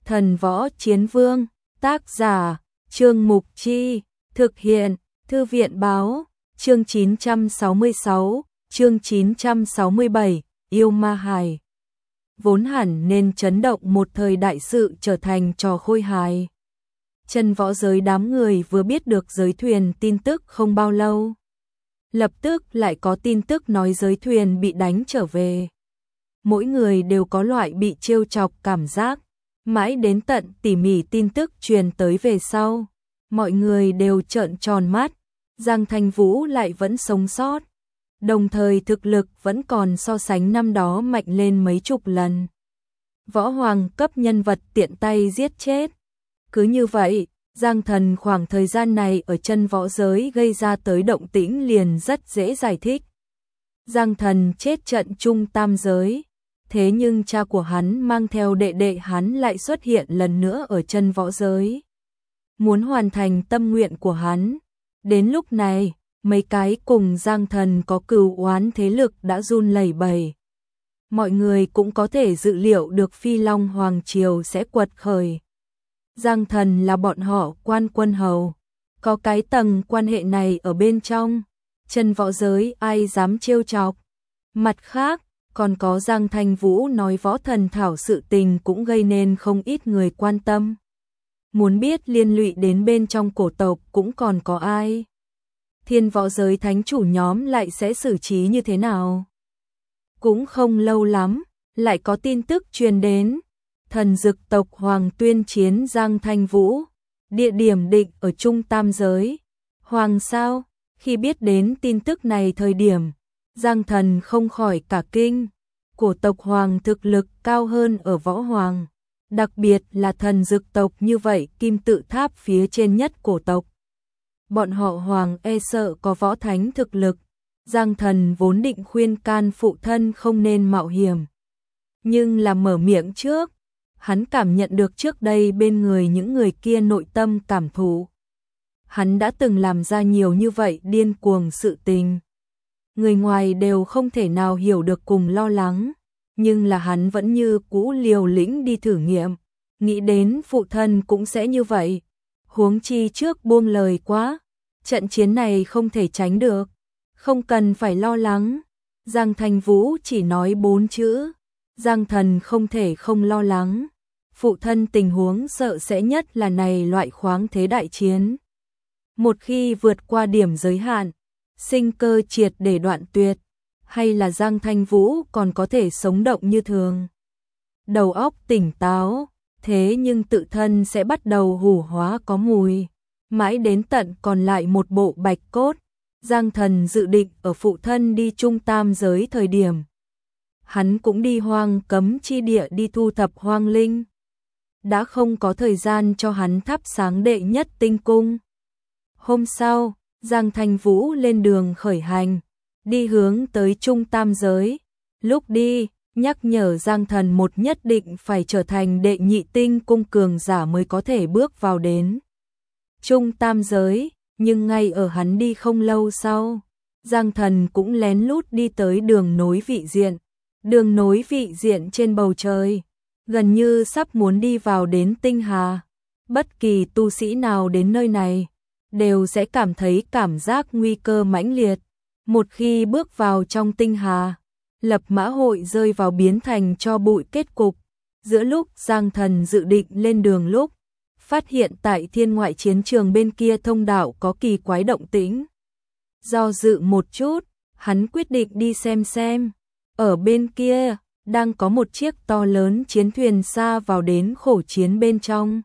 Thần Võ Chiến Vương, tác giả, Trương Mục Chi, thực hiện, Thư viện Báo, chương 966, chương 967, Yêu Ma Hài. Vốn hẳn nên chấn động một thời đại sự trở thành trò khôi hài. Chân võ giới đám người vừa biết được giới thuyền tin tức không bao lâu. Lập tức lại có tin tức nói giới thuyền bị đánh trở về. Mỗi người đều có loại bị trêu chọc cảm giác. Mãi đến tận tỉ mỉ tin tức truyền tới về sau. Mọi người đều trợn tròn mắt. Giang Thanh Vũ lại vẫn sống sót. Đồng thời thực lực vẫn còn so sánh năm đó mạnh lên mấy chục lần. Võ hoàng cấp nhân vật tiện tay giết chết. Cứ như vậy, Giang Thần khoảng thời gian này ở chân võ giới gây ra tới động tĩnh liền rất dễ giải thích. Giang Thần chết trận trung tam giới, thế nhưng cha của hắn mang theo đệ đệ hắn lại xuất hiện lần nữa ở chân võ giới. Muốn hoàn thành tâm nguyện của hắn. Đến lúc này, mấy cái cùng Giang Thần có cừu oán thế lực đã run lẩy bẩy. Mọi người cũng có thể dự liệu được Phi Long Hoàng Triều sẽ quật khởi. Giang Thần là bọn họ quan quân hầu. Có cái tầng quan hệ này ở bên trong. Chân võ giới ai dám trêu chọc. Mặt khác, còn có Giang Thanh Vũ nói võ thần thảo sự tình cũng gây nên không ít người quan tâm. Muốn biết liên lụy đến bên trong cổ tộc cũng còn có ai. Thiên võ giới thánh chủ nhóm lại sẽ xử trí như thế nào? Cũng không lâu lắm, lại có tin tức truyền đến. Thần dực tộc Hoàng tuyên chiến Giang Thanh Vũ. Địa điểm định ở Trung Tam Giới. Hoàng sao? Khi biết đến tin tức này thời điểm, Giang Thần không khỏi cả kinh. Cổ tộc Hoàng thực lực cao hơn ở võ hoàng. Đặc biệt là thần dực tộc như vậy kim tự tháp phía trên nhất cổ tộc. Bọn họ Hoàng e sợ có võ thánh thực lực. Giang Thần vốn định khuyên can phụ thân không nên mạo hiểm. Nhưng là mở miệng trước. Hắn cảm nhận được trước đây bên người những người kia nội tâm cảm thụ. Hắn đã từng làm ra nhiều như vậy điên cuồng sự tình. Người ngoài đều không thể nào hiểu được cùng lo lắng. Nhưng là hắn vẫn như cũ liều lĩnh đi thử nghiệm. Nghĩ đến phụ thân cũng sẽ như vậy. Huống chi trước buông lời quá. Trận chiến này không thể tránh được. Không cần phải lo lắng. Giang Thanh Vũ chỉ nói 4 chữ. Giang Thần không thể không lo lắng. Phụ thân tình huống sợ sẽ nhất là này loại khoáng thế đại chiến. Một khi vượt qua điểm giới hạn, sinh cơ triệt để đoạn tuyệt, hay là Giang Thanh Vũ còn có thể sống động như thường. Đầu óc tỉnh táo, thế nhưng tự thân sẽ bắt đầu hủ hóa có mùi. Mãi đến tận còn lại một bộ bạch cốt, Giang Thần dự định ở phụ thân đi Trung Tam Giới thời điểm. Hắn cũng đi hoang cấm chi địa đi thu thập hoang linh. Đã không có thời gian cho hắn thắp sáng đệ nhất tinh cung. Hôm sau, Giang Thanh Vũ lên đường khởi hành, đi hướng tới Trung Tam Giới. Lúc đi, nhắc nhở Giang Thần một nhất định phải trở thành đệ nhị tinh cung cường giả mới có thể bước vào đến Trung Tam Giới, nhưng ngay ở hắn đi không lâu sau, Giang Thần cũng lén lút đi tới đường nối vị diện. Đường nối vị diện trên bầu trời, gần như sắp muốn đi vào đến tinh hà. Bất kỳ tu sĩ nào đến nơi này, đều sẽ cảm thấy cảm giác nguy cơ mãnh liệt. Một khi bước vào trong tinh hà, lập mã hội rơi vào biến thành tro bụi kết cục. Giữa lúc Giang Thần dự định lên đường lúc, phát hiện tại thiên ngoại chiến trường bên kia thông đạo có kỳ quái động tĩnh. Do dự một chút, hắn quyết định đi xem. Ở bên kia, đang có một chiếc to lớn chiến thuyền xa vào đến khổ chiến bên trong.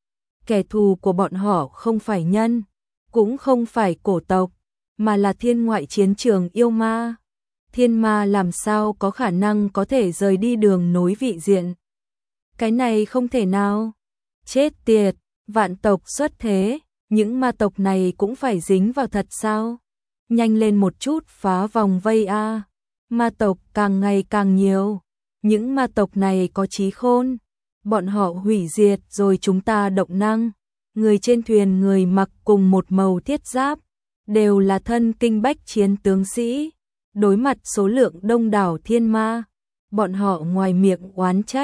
Kẻ thù của bọn họ không phải nhân, cũng không phải cổ tộc, mà là thiên ngoại chiến trường yêu ma. Thiên ma làm sao có khả năng có thể rời đi đường nối vị diện. Cái này không thể nào. Chết tiệt, vạn tộc xuất thế, những ma tộc này cũng phải dính vào thật sao? Nhanh lên một chút phá vòng vây a. Ma tộc càng ngày càng nhiều. Những ma tộc này có trí khôn. Bọn họ hủy diệt rồi chúng ta động năng. Người trên thuyền người mặc cùng một màu thiết giáp, đều là thân kinh bách chiến tướng sĩ. Đối mặt số lượng đông đảo thiên ma, bọn họ ngoài miệng oán trách,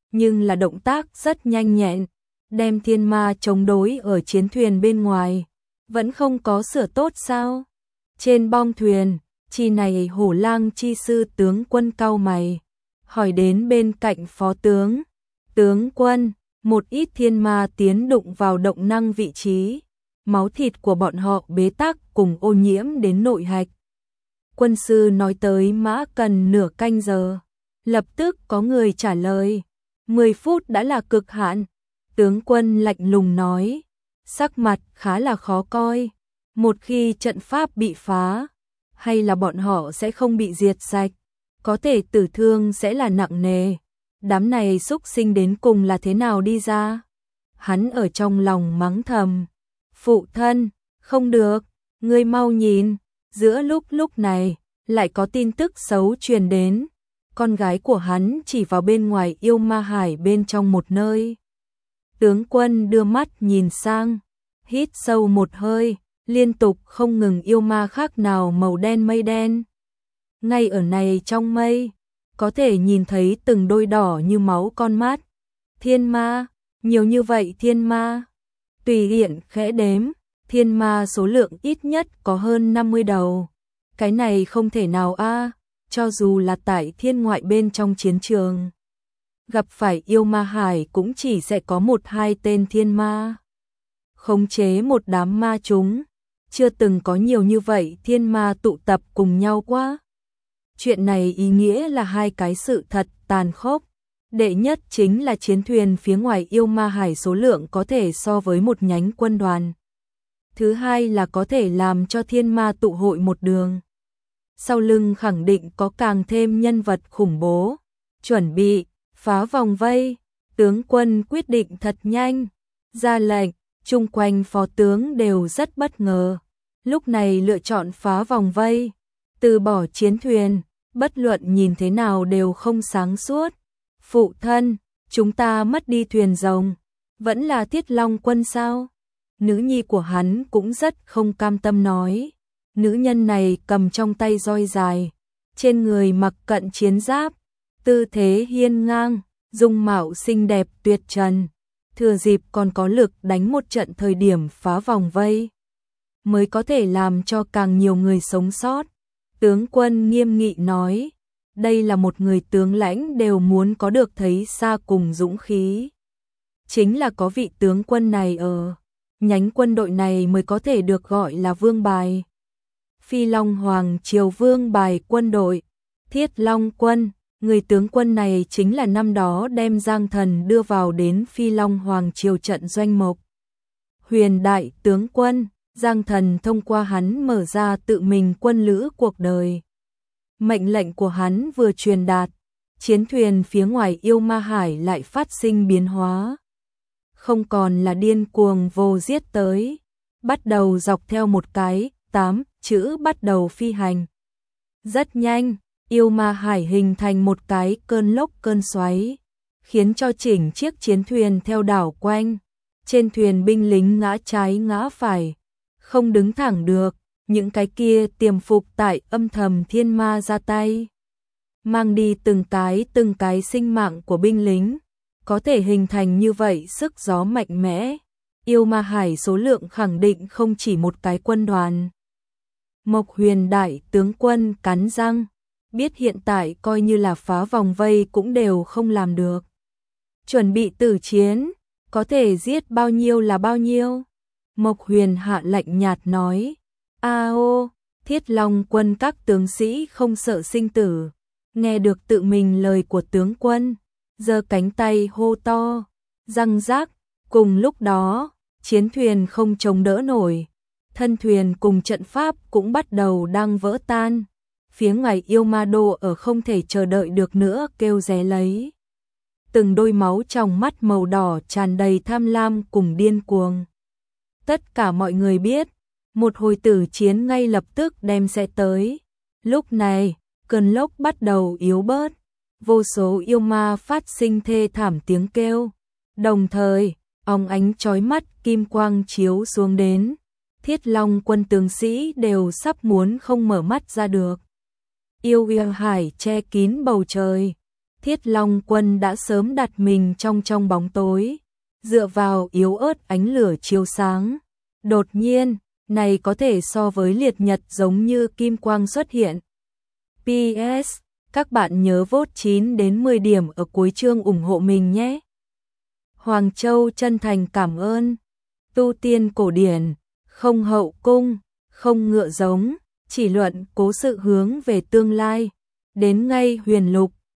nhưng là động tác rất nhanh nhẹn, đem thiên ma chống đối ở chiến thuyền bên ngoài. Vẫn không có sửa tốt sao? Trên bong thuyền, chi này Hổ Lang chi sư tướng quân cau mày, hỏi đến bên cạnh phó tướng. Tướng quân, một ít thiên ma tiến đụng vào động năng vị trí, máu thịt của bọn họ bế tắc cùng ô nhiễm đến nội hạch. Quân sư nói tới mã cần nửa canh giờ. Lập tức có người trả lời, 10 phút đã là cực hạn. Tướng quân lạnh lùng nói, sắc mặt khá là khó coi. Một khi trận pháp bị phá, hay là bọn họ sẽ không bị diệt sạch, có thể tử thương sẽ là nặng nề. Đám này xúc sinh đến cùng là thế nào đi ra? Hắn ở trong lòng mắng thầm, phụ thân, không được, ngươi mau nhìn. Giữa lúc này, lại có tin tức xấu truyền đến. Con gái của hắn chỉ vào bên ngoài yêu ma hải bên trong một nơi. Tướng quân đưa mắt nhìn sang, hít sâu một hơi, liên tục không ngừng yêu ma khác nào màu đen mây đen. Ngay ở này trong mây, có thể nhìn thấy từng đôi đỏ như máu con mắt. Thiên ma, nhiều như vậy thiên ma. Tùy tiện khẽ đếm, thiên ma số lượng ít nhất có hơn 50 đầu. Cái này không thể nào a, cho dù là tại thiên ngoại bên trong chiến trường. Gặp phải yêu ma hải cũng chỉ sẽ có 1-2 tên thiên ma. Khống chế một đám ma chúng, chưa từng có nhiều như vậy thiên ma tụ tập cùng nhau quá. Chuyện này ý nghĩa là hai cái sự thật tàn khốc. Đệ nhất chính là chiến thuyền phía ngoài yêu ma hải số lượng có thể so với một nhánh quân đoàn. Thứ hai là có thể làm cho thiên ma tụ hội một đường. Sau lưng khẳng định có càng thêm nhân vật khủng bố. Chuẩn bị, phá vòng vây. Tướng quân quyết định thật nhanh. Ra lệnh, chung quanh phó tướng đều rất bất ngờ. Lúc này lựa chọn phá vòng vây. Từ bỏ chiến thuyền, bất luận nhìn thế nào đều không sáng suốt. Phụ thân, chúng ta mất đi thuyền rồng. Vẫn là Thiết Long quân sao? Nữ nhi của hắn cũng rất không cam tâm nói. Nữ nhân này cầm trong tay roi dài, trên người mặc cận chiến giáp, tư thế hiên ngang, dung mạo xinh đẹp tuyệt trần, thừa dịp còn có lực đánh một trận thời điểm phá vòng vây, mới có thể làm cho càng nhiều người sống sót. Tướng quân nghiêm nghị nói, đây là một người tướng lãnh đều muốn có được thấy xa cùng dũng khí. Chính là có vị tướng quân này ở nhánh quân đội này mới có thể được gọi là vương bài. Phi Long Hoàng Triều vương bài quân đội, Thiết Long quân, người tướng quân này chính là năm đó đem Giang Thần đưa vào đến Phi Long Hoàng Triều trận doanh mộc. Huyền đại tướng quân, Giang Thần thông qua hắn mở ra tự mình quân lữ cuộc đời. Mệnh lệnh của hắn vừa truyền đạt, chiến thuyền phía ngoài yêu ma hải lại phát sinh biến hóa. Không còn là điên cuồng vô giết tới, bắt đầu dọc theo một cái 8 chữ bắt đầu phi hành. Rất nhanh, yêu ma hải hình thành một cái cơn lốc cơn xoáy, khiến cho chỉnh chiếc chiến thuyền theo đảo quanh. Trên thuyền binh lính ngã trái ngã phải, không đứng thẳng được, những cái kia tiềm phục tại âm thầm thiên ma ra tay. Mang đi từng cái sinh mạng của binh lính, có thể hình thành như vậy sức gió mạnh mẽ. Yêu ma hải số lượng khẳng định không chỉ một cái quân đoàn. Mộc Huyền đại tướng quân cắn răng, biết hiện tại coi như là phá vòng vây cũng đều không làm được. Chuẩn bị tử chiến, có thể giết bao nhiêu là bao nhiêu. Mộc Huyền hạ lệnh nhạt nói, ô, Thiết Long quân các tướng sĩ không sợ sinh tử. Nghe được tự mình lời của tướng quân, giơ cánh tay hô to, răng rác. Cùng lúc đó, chiến thuyền không chống đỡ nổi, thân thuyền cùng trận pháp cũng bắt đầu đang vỡ tan. Phía ngoài yêu ma đô ở không thể chờ đợi được nữa kêu ré lấy. Từng đôi máu trong mắt màu đỏ tràn đầy tham lam cùng điên cuồng. Tất cả mọi người biết, một hồi tử chiến ngay lập tức đem sẽ tới. Lúc này, cơn lốc bắt đầu yếu bớt, vô số yêu ma phát sinh thê thảm tiếng kêu. Đồng thời, óng ánh chói mắt kim quang chiếu xuống đến. Thiết Long quân tướng sĩ đều sắp muốn không mở mắt ra được. Yêu hải che kín bầu trời. Thiết Long Quân đã sớm đặt mình trong bóng tối, dựa vào yếu ớt ánh lửa chiếu sáng. Đột nhiên, này có thể so với liệt nhật giống như kim quang xuất hiện. PS, các bạn nhớ vote 9 đến 10 điểm ở cuối chương ủng hộ mình nhé. Hoàng Châu chân thành cảm ơn. Tu tiên cổ điển, không hậu cung, không ngựa giống, chỉ luận cố sự hướng về tương lai. Đến ngay huyền lục,